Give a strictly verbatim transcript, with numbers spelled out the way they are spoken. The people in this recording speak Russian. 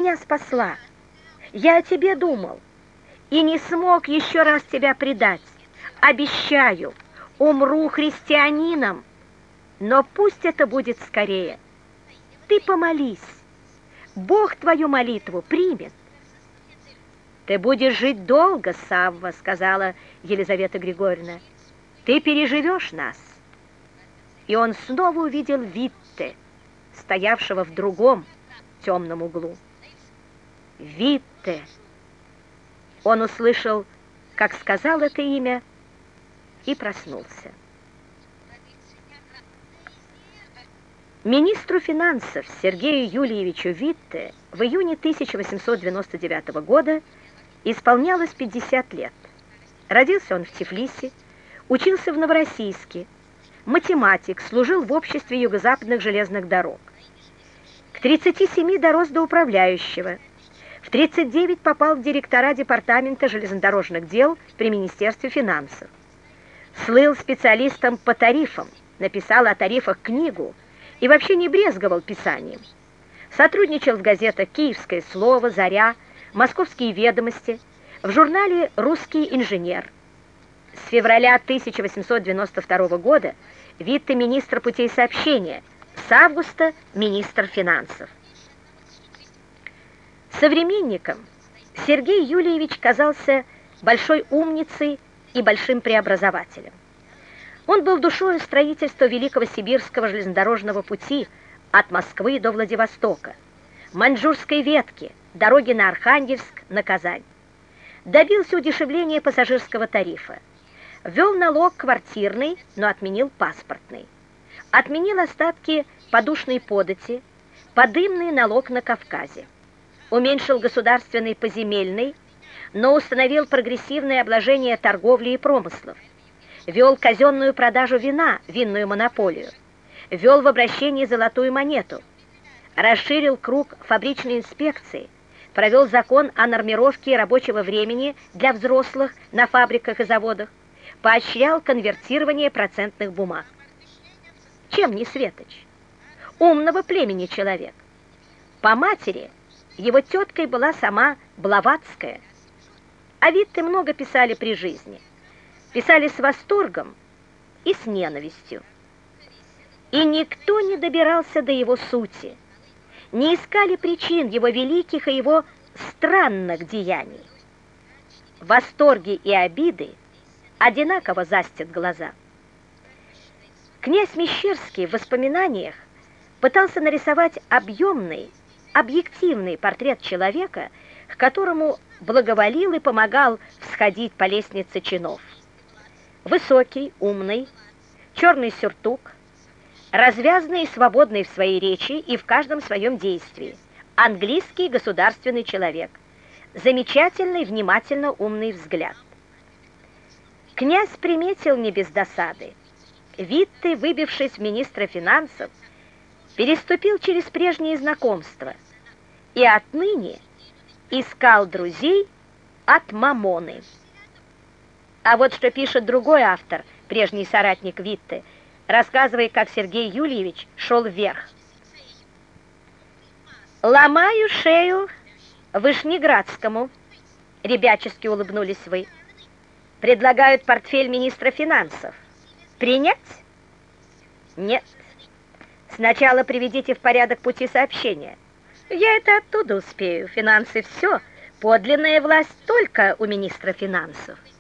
меня спасла. Я о тебе думал и не смог еще раз тебя предать. Обещаю, умру христианином, но пусть это будет скорее. Ты помолись, Бог твою молитву примет. Ты будешь жить долго, Савва, сказала Елизавета Григорьевна. Ты переживешь нас. И он снова увидел Витте, стоявшего в другом темном углу. Витте. Он услышал, как сказал это имя, и проснулся. Министру финансов Сергею Юльевичу Витте в июне тысяча восемьсот девяносто девятого года исполнялось пятьдесят лет. Родился он в Тифлисе, учился в Новороссийске, математик, служил в обществе юго-западных железных дорог. К тридцати семи дорос до управляющего. В тридцать девять попал в директора департамента железнодорожных дел при Министерстве финансов. Слыл специалистом по тарифам, написал о тарифах книгу и вообще не брезговал писанием. Сотрудничал в газетах «Киевское слово», «Заря», «Московские ведомости», в журнале «Русский инженер». С февраля тысяча восемьсот девяносто второго года Витте министр путей сообщения, с августа министр финансов. Современникам Сергей Юльевич казался большой умницей и большим преобразователем. Он был душою строительства Великого Сибирского железнодорожного пути от Москвы до Владивостока, Маньчжурской ветки, дороги на Архангельск, на Казань. Добился удешевления пассажирского тарифа. Ввел налог квартирный, но отменил паспортный. Отменил остатки подушной подати, подымный налог на Кавказе. Уменьшил государственный поземельный, но установил прогрессивное обложение торговли и промыслов. Вел казенную продажу вина, винную монополию. Ввел в обращение золотую монету. Расширил круг фабричной инспекции. Провел закон о нормировке рабочего времени для взрослых на фабриках и заводах. Поощрял конвертирование процентных бумаг. Чем не светоч? Умного племени человек. По матери его теткой была сама Блаватская. О Витте много писали при жизни. Писали с восторгом и с ненавистью. И никто не добирался до его сути, не искали причин его великих и его странных деяний. Восторги и обиды одинаково застят глаза. Князь Мещерский в воспоминаниях пытался нарисовать объемный, объективный портрет человека, к которому благоволил и помогал всходить по лестнице чинов. Высокий, умный, черный сюртук, развязный и свободный в своей речи и в каждом своем действии, английский государственный человек, замечательный, внимательно умный взгляд. Князь приметил не без досады. Витте, выбившись в министра финансов, переступил через прежние знакомства и отныне искал друзей от мамоны. А вот что пишет другой автор, прежний соратник Витте, рассказывая, как Сергей Юльевич шел вверх. «Ломаю шею Вышнеградскому», — ребячески улыбнулись вы. «Предлагают портфель министра финансов. Принять?» «Нет. Сначала приведите в порядок пути сообщения. Я это оттуда успею. Финансы все. Подлинная власть только у министра финансов».